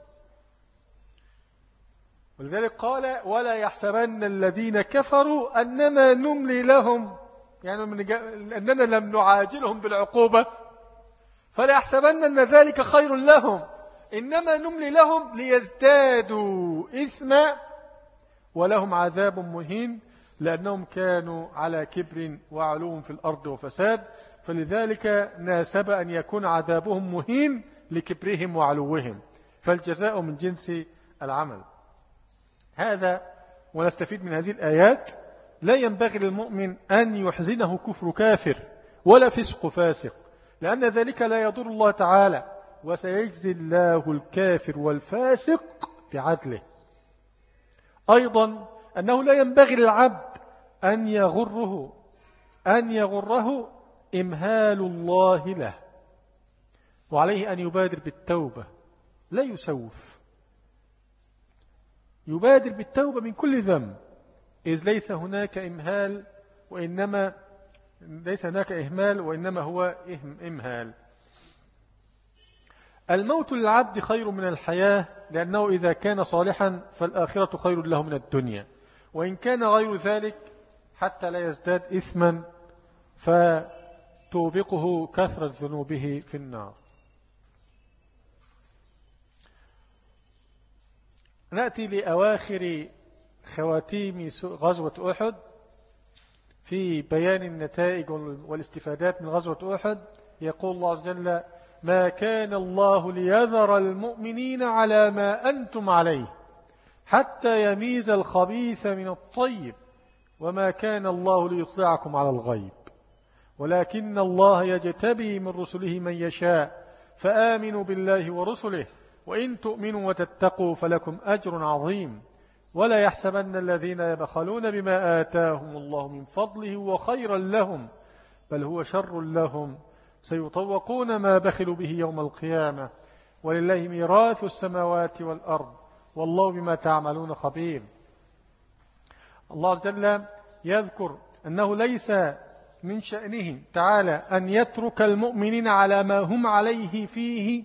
[SPEAKER 1] ولذلك قال ولا يحسبن الذين كفروا أنما نملي لهم، يعني من أننا لم نعاجلهم بالعقوبة، فلا يحسبن أن ذلك خير لهم، إنما نملي لهم ليزدادوا إثما ولهم عذاب مهين، لأنهم كانوا على كبر وعلو في الأرض وفساد، فلذلك ناسب أن يكون عذابهم مهين لكبرهم وعلوهم، فالجزاء من جنس العمل. هذا ونستفيد من هذه الآيات لا ينبغي للمؤمن أن يحزنه كفر كافر ولا فسق فاسق، لأن ذلك لا يضر الله تعالى، وسيجزي الله الكافر والفاسق بعدله. أيضا أنه لا ينبغي للعبد أن يغره أن يغره إمهال الله له، وعليه أن يبادر بالتوبة، لا يسوف، يبادر بالتوبة من كل ذنب، إذ ليس هناك إمهال وإنما ليس هناك إهمال وإنما هو إمهال. الموت للعبد خير من الحياة، لأنه إذا كان صالحا فالآخرة خير له من الدنيا، وإن كان غير ذلك حتى لا يزداد إثما فتوبقه كثرة ذنوبه في النار. نأتي لأواخر خواتيم غزوة أحد في بيان النتائج والاستفادات من غزوة أحد. يقول الله عز وجل ما كان الله ليذر المؤمنين على ما أنتم عليه حتى يميز الخبيث من الطيب وما كان الله ليطلعكم على الغيب ولكن الله يجتبي من رسله من يشاء فآمنوا بالله ورسله وإن تؤمنوا وتتقوا فلكم أجر عظيم ولا يحسبن الذين يبخلون بما آتاهم الله من فضله وخيرا لهم بل هو شر لهم سيطوقون ما بخلوا به يوم القيامة ولله ميراث السماوات والأرض والله بما تعملون خبير. الله عز وجل يذكر أنه ليس من شأنه تعالى أن يترك المؤمنين على ما هم عليه فيه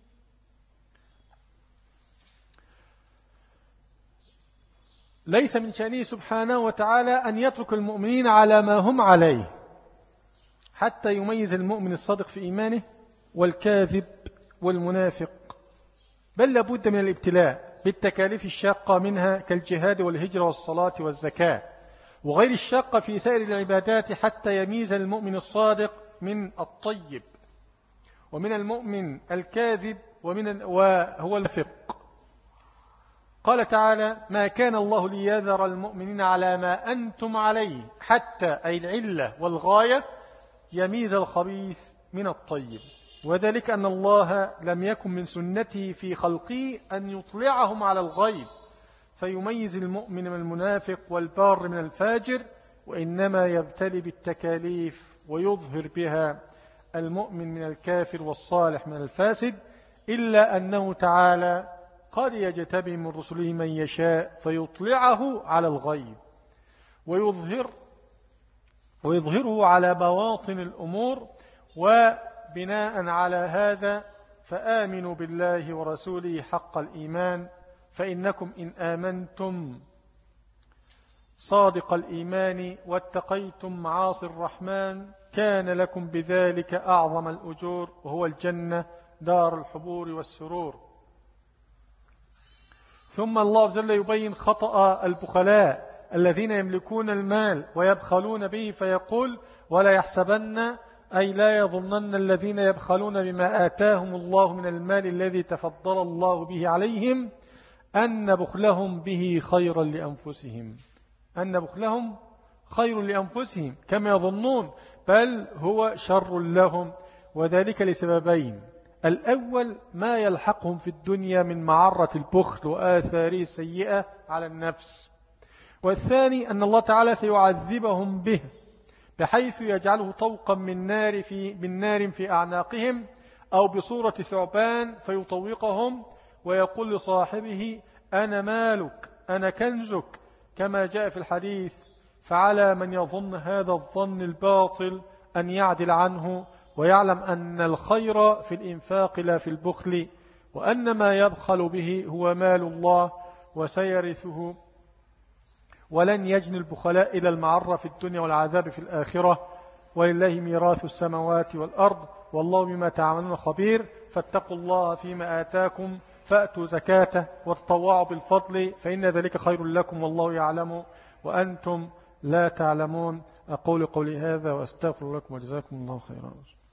[SPEAKER 1] ليس من شأنه سبحانه وتعالى أن يترك المؤمنين على ما هم عليه حتى يميز المؤمن الصادق في إيمانه والكاذب والمنافق، بل لابد من الابتلاء بالتكاليف الشاقة منها كالجهاد والهجرة والصلاة والزكاة وغير الشاقة في سائر العبادات حتى يميز المؤمن الصادق من الطيب ومن المؤمن الكاذب ومن وهو الفق. قال تعالى ما كان الله ليذر المؤمنين على ما أنتم عليه حتى أي العلة والغاية يميز الخبيث من الطيب، وذلك أن الله لم يكن من سنته في خلقه أن يطلعهم على الغيب فيميز المؤمن من المنافق والبار من الفاجر، وإنما يبتلي بالتكاليف ويظهر بها المؤمن من الكافر والصالح من الفاسد، إلا أنه تعالى قد يجتبي من رسله من يشاء فيطلعه على الغيب ويظهر ويظهره على بواطن الأمور. وبناء على هذا فآمنوا بالله ورسوله حق الإيمان فإنكم إن آمنتم صادق الإيمان واتقيتم معاصي الرحمن كان لكم بذلك أعظم الأجور وهو الجنة دار الحبور والسرور. ثم الله عز وجل يبين خطأ البخلاء الذين يملكون المال ويبخلون به فيقول ولا يحسبن أي لا يظنن الذين يبخلون بما آتاهم الله من المال الذي تفضل الله به عليهم أن بخلهم به خيرا لأنفسهم أن بخلهم خير لأنفسهم كما يظنون بل هو شر لهم، وذلك لسببين: الأول ما يلحقهم في الدنيا من معرة البخل وآثاره السيئة على النفس، والثاني أن الله تعالى سيعذبهم به بحيث يجعله طوقا من نار في, من نار في أعناقهم أو بصورة ثعبان فيطوقهم ويقول لصاحبه أنا مالك أنا كنزك كما جاء في الحديث، فعلى من يظن هذا الظن الباطل أن يعدل عنه، ويعلم أن الخير في الإنفاق لا في البخل، وأن ما يبخل به هو مال الله وسيرثه، ولن يجني البخلاء إلى المعرة في الدنيا والعذاب في الآخرة، ولله ميراث السماوات والأرض، والله بما تعملون خبير. فاتقوا الله فيما آتاكم، فأتوا زكاته وتطوعوا بالفضل، فإن ذلك خير لكم والله يعلم وأنتم لا تعلمون. أقول قولي هذا وأستغفر لكم وجزاكم الله خيرا.